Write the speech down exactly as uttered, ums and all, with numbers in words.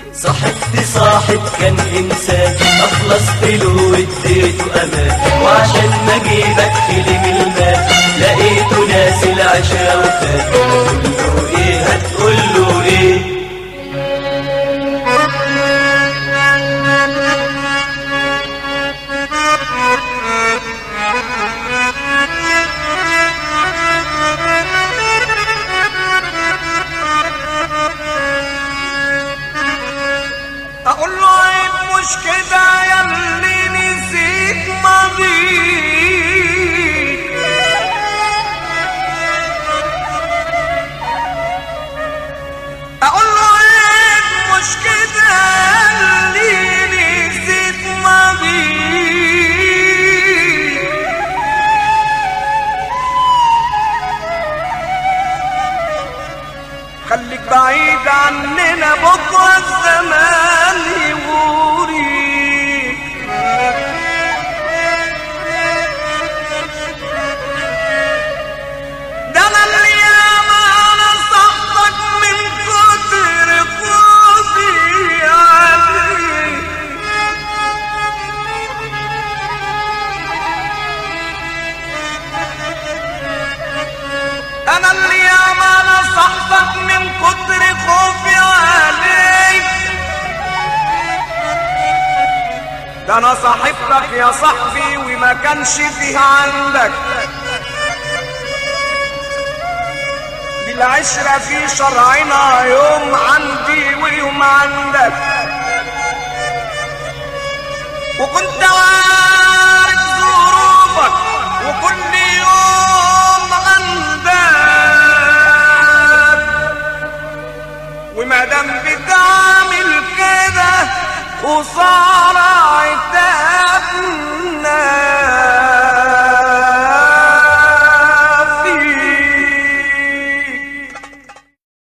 صاحبت صاحب كان إنسان، أخلصت له واديته أمان، وعشان ما أجيبك كلم المال لقيته ناس العشا وفات. هتقوله إيه هتقوله إيه؟ اقول له عيب مش كده ياللي نسيت ماضيك، اقول له عيب مش كده ياللي نسيت ماضيك، خليك بعيد عننا بكره الزمان يوريك. ده انا اللي ياما نصحتك من كتر خوفي عليك، انا اللي ياما نصحتك من كتر خوفي عليك. ده انا صاحبتك يا صاحبي وما كانش فيه عندك، دي العشرة في شرعنا يوم عندي ويوم عندك، وكنت عارف ظروفك وكل يوم عندك، وما دام بتعمل كده وصار عتابنا